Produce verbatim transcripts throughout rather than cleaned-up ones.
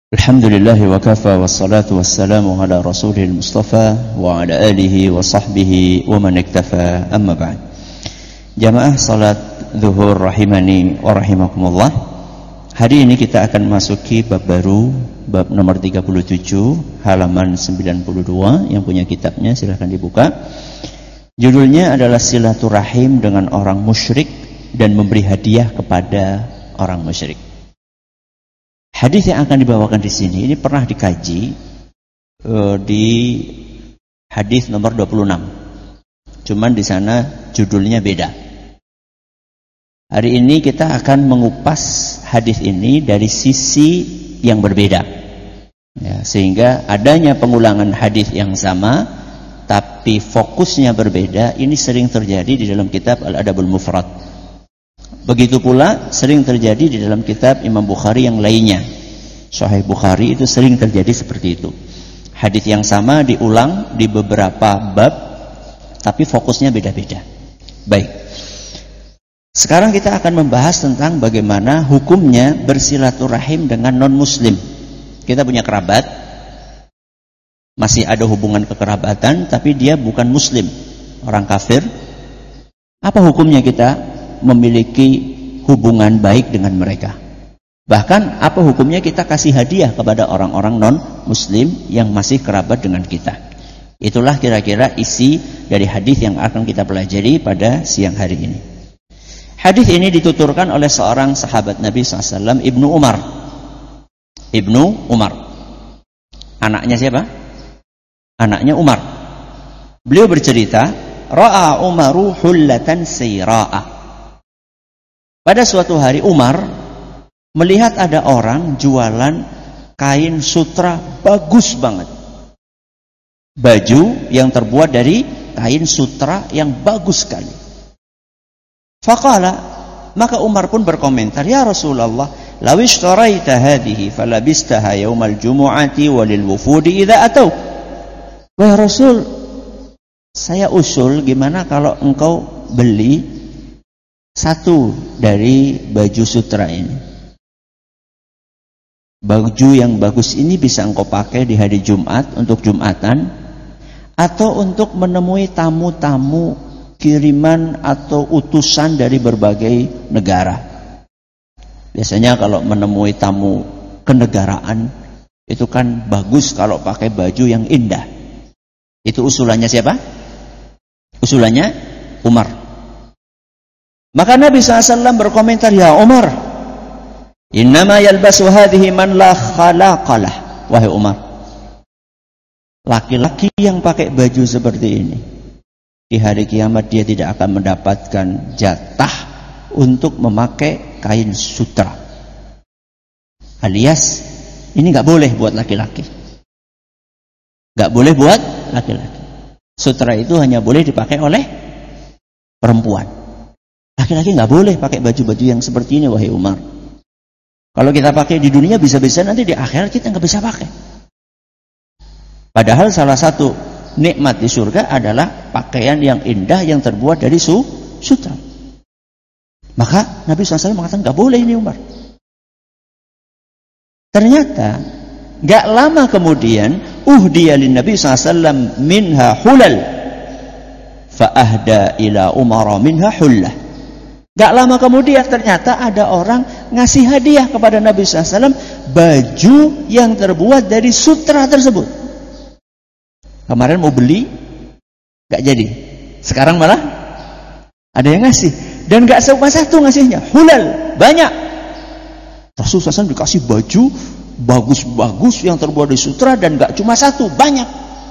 Alhamdulillahi wa kafa wassalatu wassalamu ala rasulil mustafa wa ala alihi wa sahbihi wa man iktafa amma ba'd. Jamaah salat zuhur rahimani wa rahimakumullah. Hari ini kita akan masuki bab baru, bab nomor tiga puluh tujuh, halaman sembilan puluh dua. Yang punya kitabnya silahkan dibuka. Judulnya adalah silaturahim dengan orang musyrik dan memberi hadiah kepada orang musyrik. Hadis yang akan dibawakan di sini ini pernah dikaji uh, di hadis nomor dua puluh enam. Cuman di sana judulnya beda. Hari ini kita akan mengupas hadis ini dari sisi yang berbeda. Ya, sehingga adanya pengulangan hadis yang sama tapi fokusnya berbeda ini sering terjadi di dalam kitab Al-Adabul Mufrad. Begitu pula sering terjadi di dalam kitab Imam Bukhari yang lainnya. Sahih Bukhari itu sering terjadi seperti itu. Hadis yang sama diulang di beberapa bab, tapi fokusnya beda-beda. Baik. Sekarang kita akan membahas tentang bagaimana hukumnya bersilaturahim dengan non-muslim. Kita punya kerabat, masih ada hubungan kekerabatan, tapi dia bukan muslim, orang kafir. Apa hukumnya kita memiliki hubungan baik dengan mereka? Bahkan apa hukumnya kita kasih hadiah kepada orang-orang non-muslim yang masih kerabat dengan kita? Itulah kira-kira isi dari hadis yang akan kita pelajari pada siang hari ini. Hadis ini dituturkan oleh seorang sahabat Nabi shallallahu alaihi wasallam, Ibnu Umar. Ibnu Umar. Anaknya siapa? Anaknya Umar. Beliau bercerita, Ra'a Umaru hullatan sayra'a. Pada suatu hari Umar melihat ada orang jualan kain sutra bagus banget. Baju yang terbuat dari kain sutra yang bagus sekali. Faqala, maka Umar pun berkomentar, "Ya Rasulullah, law ishtaraita hadhihi falabistaha yaumal jumu'ati walil wufudi idza atau." Wahai Rasul, saya usul gimana kalau engkau beli satu dari baju sutra ini. Baju yang bagus ini bisa engkau pakai di hari Jumat untuk Jumatan, atau untuk menemui tamu-tamu kiriman atau utusan dari berbagai negara. Biasanya kalau menemui tamu kenegaraan itu kan bagus kalau pakai baju yang indah. Itu usulannya siapa? Usulannya Umar. Maka Nabi shallallahu alaihi wasallam berkomentar, "Ya Umar, innama yalbasu hadhihi man la khalaqalah." Wahai Umar, laki-laki yang pakai baju seperti ini di hari kiamat dia tidak akan mendapatkan jatah untuk memakai kain sutra. Alias ini gak boleh buat laki-laki. Gak boleh buat laki-laki. Sutra itu hanya boleh dipakai oleh perempuan. Laki-laki nggak boleh pakai baju-baju yang seperti ini, wahai Umar. Kalau kita pakai di dunia bisa-bisa nanti di akhirat kita nggak bisa pakai. Padahal salah satu nikmat di surga adalah pakaian yang indah yang terbuat dari su sutra. Maka Nabi shallallahu alaihi wasallam mengatakan nggak boleh ini Umar. Ternyata nggak lama kemudian uhdiya lin Nabi shallallahu alaihi wasallam minha hulal fa ahda ila Umar minha hullah. Gak lama kemudian ternyata ada orang ngasih hadiah kepada Nabi shallallahu alaihi wasallam baju yang terbuat dari sutra tersebut. Kemarin mau beli, gak jadi. Sekarang malah ada yang ngasih. Dan gak cuma satu ngasihnya, hulal, banyak. Rasulullah shallallahu alaihi wasallam dikasih baju bagus-bagus yang terbuat dari sutra dan gak cuma satu, banyak.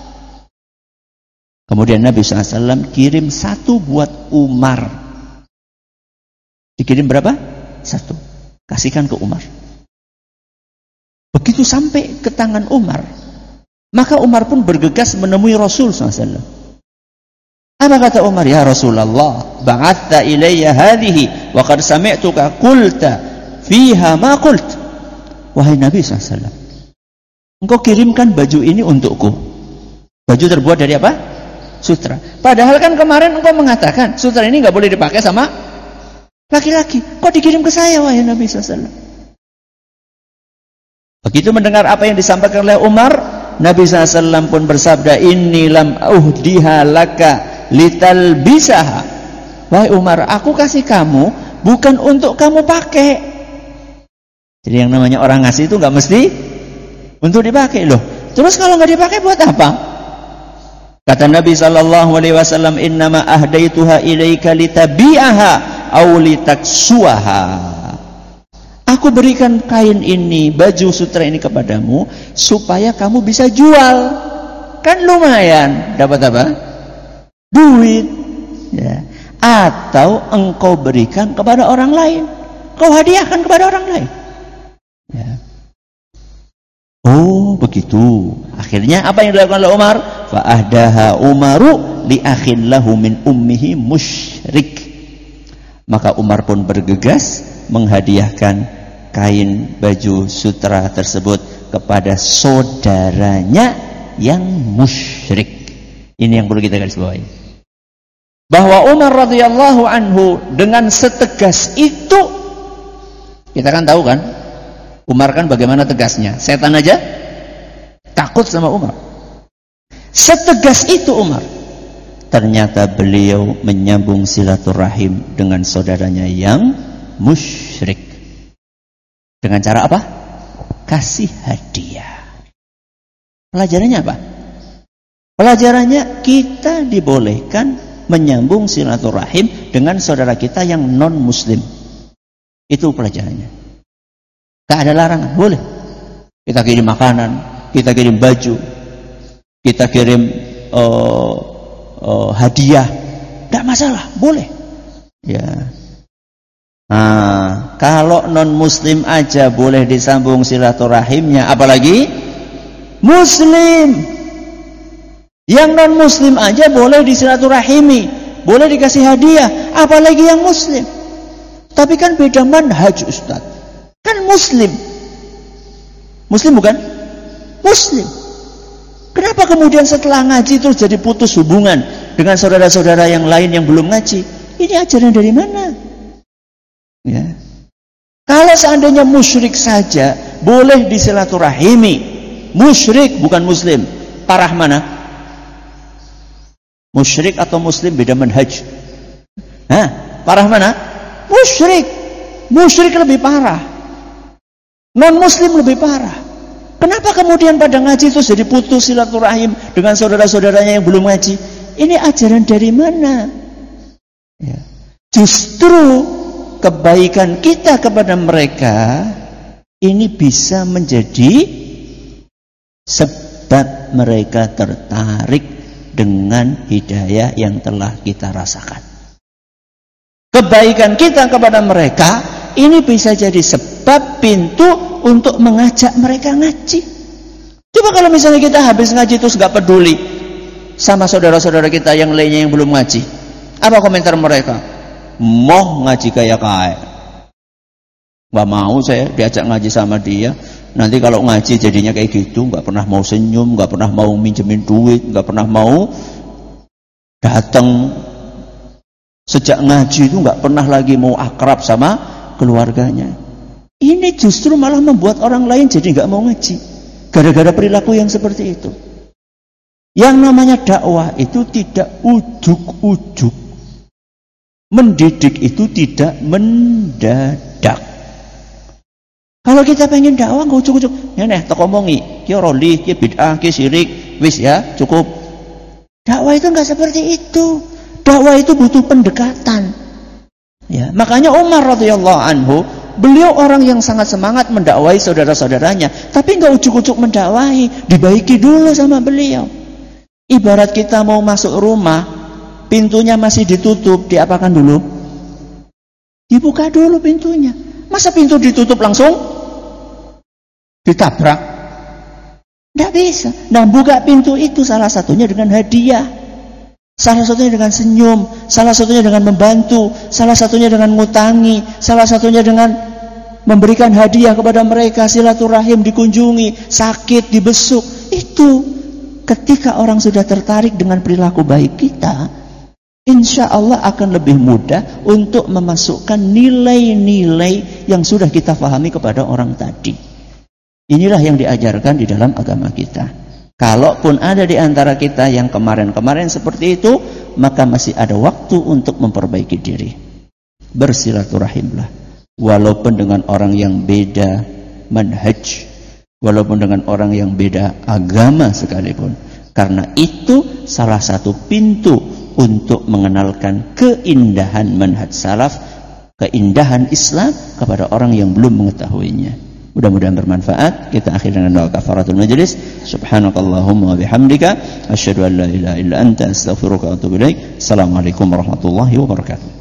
Kemudian Nabi shallallahu alaihi wasallam kirim satu buat Umar. Dikirim berapa? Satu. Kasihkan ke Umar. Begitu sampai ke tangan Umar, maka Umar pun bergegas menemui Rasul shallallahu alaihi wasallam. Apa kata Umar? Ya Rasulullah, ba'atha ilayya hadhihi wa qad sami'tuka qulta fiha ma qult. Wahai Nabi shallallahu alaihi wasallam, engkau kirimkan baju ini untukku. Baju terbuat dari apa? Sutra. Padahal kan kemarin engkau mengatakan sutra ini enggak boleh dipakai sama laki-laki. Kok dikirim ke saya, wahai Nabi shallallahu alaihi wasallam? Begitu mendengar apa yang disampaikan oleh Umar, Nabi shallallahu alaihi wasallam pun bersabda, inni lam uhdiha laka litalbisaha. Wahai Umar, aku kasih kamu bukan untuk kamu pakai. Jadi yang namanya orang ngasih itu nggak mesti untuk dipakai loh. Terus kalau nggak dipakai buat apa? Kata Nabi sallallahu alaihi wasallam, innama ahdaituha ilaika litabi'aha aw litaksuaha. Aku berikan kain ini, baju sutra ini kepadamu supaya kamu bisa jual. Kan lumayan, dapat apa? Duit. Ya. Atau engkau berikan kepada orang lain, kau hadiahkan kepada orang lain. Ya. Oh begitu. Akhirnya apa yang dilakukan oleh Umar? Fa'ahdaha Umaru li akhin lahu min ummihi musyrik. Maka Umar pun bergegas menghadiahkan kain baju sutra tersebut kepada saudaranya yang musyrik. Ini yang perlu kita garis bawahi. Bahwa Umar radhiyallahu anhu dengan setegas itu, kita kan tahu kan, Umar kan bagaimana tegasnya. Setan aja takut sama Umar. Setegas itu Umar. Ternyata beliau menyambung silaturahim dengan saudaranya yang musyrik. Dengan cara apa? Kasih hadiah. Pelajarannya apa? Pelajarannya kita dibolehkan menyambung silaturahim dengan saudara kita yang non muslim. Itu pelajarannya. Tak ada larangan, boleh. Kita kirim makanan, kita kirim baju, kita kirim uh, uh, hadiah, tidak masalah, boleh. Ya. Nah, kalau non muslim aja boleh disambung silaturahimnya, apalagi muslim. Yang non muslim aja boleh disilaturahimi, boleh dikasih hadiah, apalagi yang muslim. Tapi kan beda manhaj Ustaz. Kan muslim. Muslim bukan? Muslim. Kenapa kemudian setelah ngaji terus jadi putus hubungan dengan saudara-saudara yang lain yang belum ngaji? Ini ajaran dari mana? Ya. Kalau seandainya musyrik saja boleh disilaturahimi, musyrik bukan muslim, parah mana? Musyrik atau muslim beda manhaj. Hah? Parah mana? Musyrik. Musyrik lebih parah. Non muslim lebih parah. Kenapa kemudian pada ngaji itu jadi putus silaturahim dengan saudara-saudaranya yang belum ngaji? Ini ajaran dari mana? Ya. Justru kebaikan kita kepada mereka ini bisa menjadi sebab mereka tertarik dengan hidayah yang telah kita rasakan. Kebaikan kita kepada mereka ini bisa jadi sebab pintu untuk mengajak mereka ngaji. Coba kalau misalnya kita habis ngaji terus gak peduli sama saudara-saudara kita yang lainnya yang belum ngaji, apa komentar mereka? Moh ngaji kayak kayak, gak mau saya diajak ngaji sama dia. Nanti kalau ngaji jadinya kayak gitu, nggak pernah mau senyum, nggak pernah mau minjemin duit, nggak pernah mau datang. Sejak ngaji itu nggak pernah lagi mau akrab sama keluarganya. Ini justru malah membuat orang lain jadi nggak mau ngaji, gara-gara perilaku yang seperti itu. Yang namanya dakwah itu tidak ujuk-ujuk, mendidik itu tidak mendadak. Kalau kita pengen dakwah nggak ujuk-ujuk, ya nih tak omongi, kia roli, kia bid'ah, kia syirik, wis ya cukup. Dakwah itu nggak seperti itu. Dakwah itu butuh pendekatan. Ya, makanya Umar radhiyallahu anhu, beliau orang yang sangat semangat mendakwahi saudara-saudaranya, tapi nggak ujuk-ujuk mendakwahi, dibaiki dulu sama beliau. Ibarat kita mau masuk rumah, pintunya masih ditutup, diapakan dulu? Dibuka dulu pintunya. Masa pintu ditutup langsung ditabrak? Tidak bisa. Nah, buka pintu itu salah satunya dengan hadiah, salah satunya dengan senyum, salah satunya dengan membantu, salah satunya dengan ngutangi, salah satunya dengan memberikan hadiah kepada mereka, silaturahim dikunjungi, sakit dibesuk. Itu ketika orang sudah tertarik dengan perilaku baik kita, insya Allah akan lebih mudah untuk memasukkan nilai-nilai yang sudah kita pahami kepada orang tadi. Inilah yang diajarkan di dalam agama kita. Kalaupun ada di antara kita yang kemarin-kemarin seperti itu, maka masih ada waktu untuk memperbaiki diri. Bersilaturahimlah, walaupun dengan orang yang beda manhaj, walaupun dengan orang yang beda agama sekalipun. Karena itu salah satu pintu untuk mengenalkan keindahan manhaj salaf, keindahan Islam kepada orang yang belum mengetahuinya. Mudah-mudahan bermanfaat. Kita akhiri dengan doa kafaratul majlis. Subhanakallahumma wa bihamdika asyhadu an la ilaha illa anta astaghfiruka wa atubu ilaik. Assalamualaikum warahmatullahi wabarakatuh.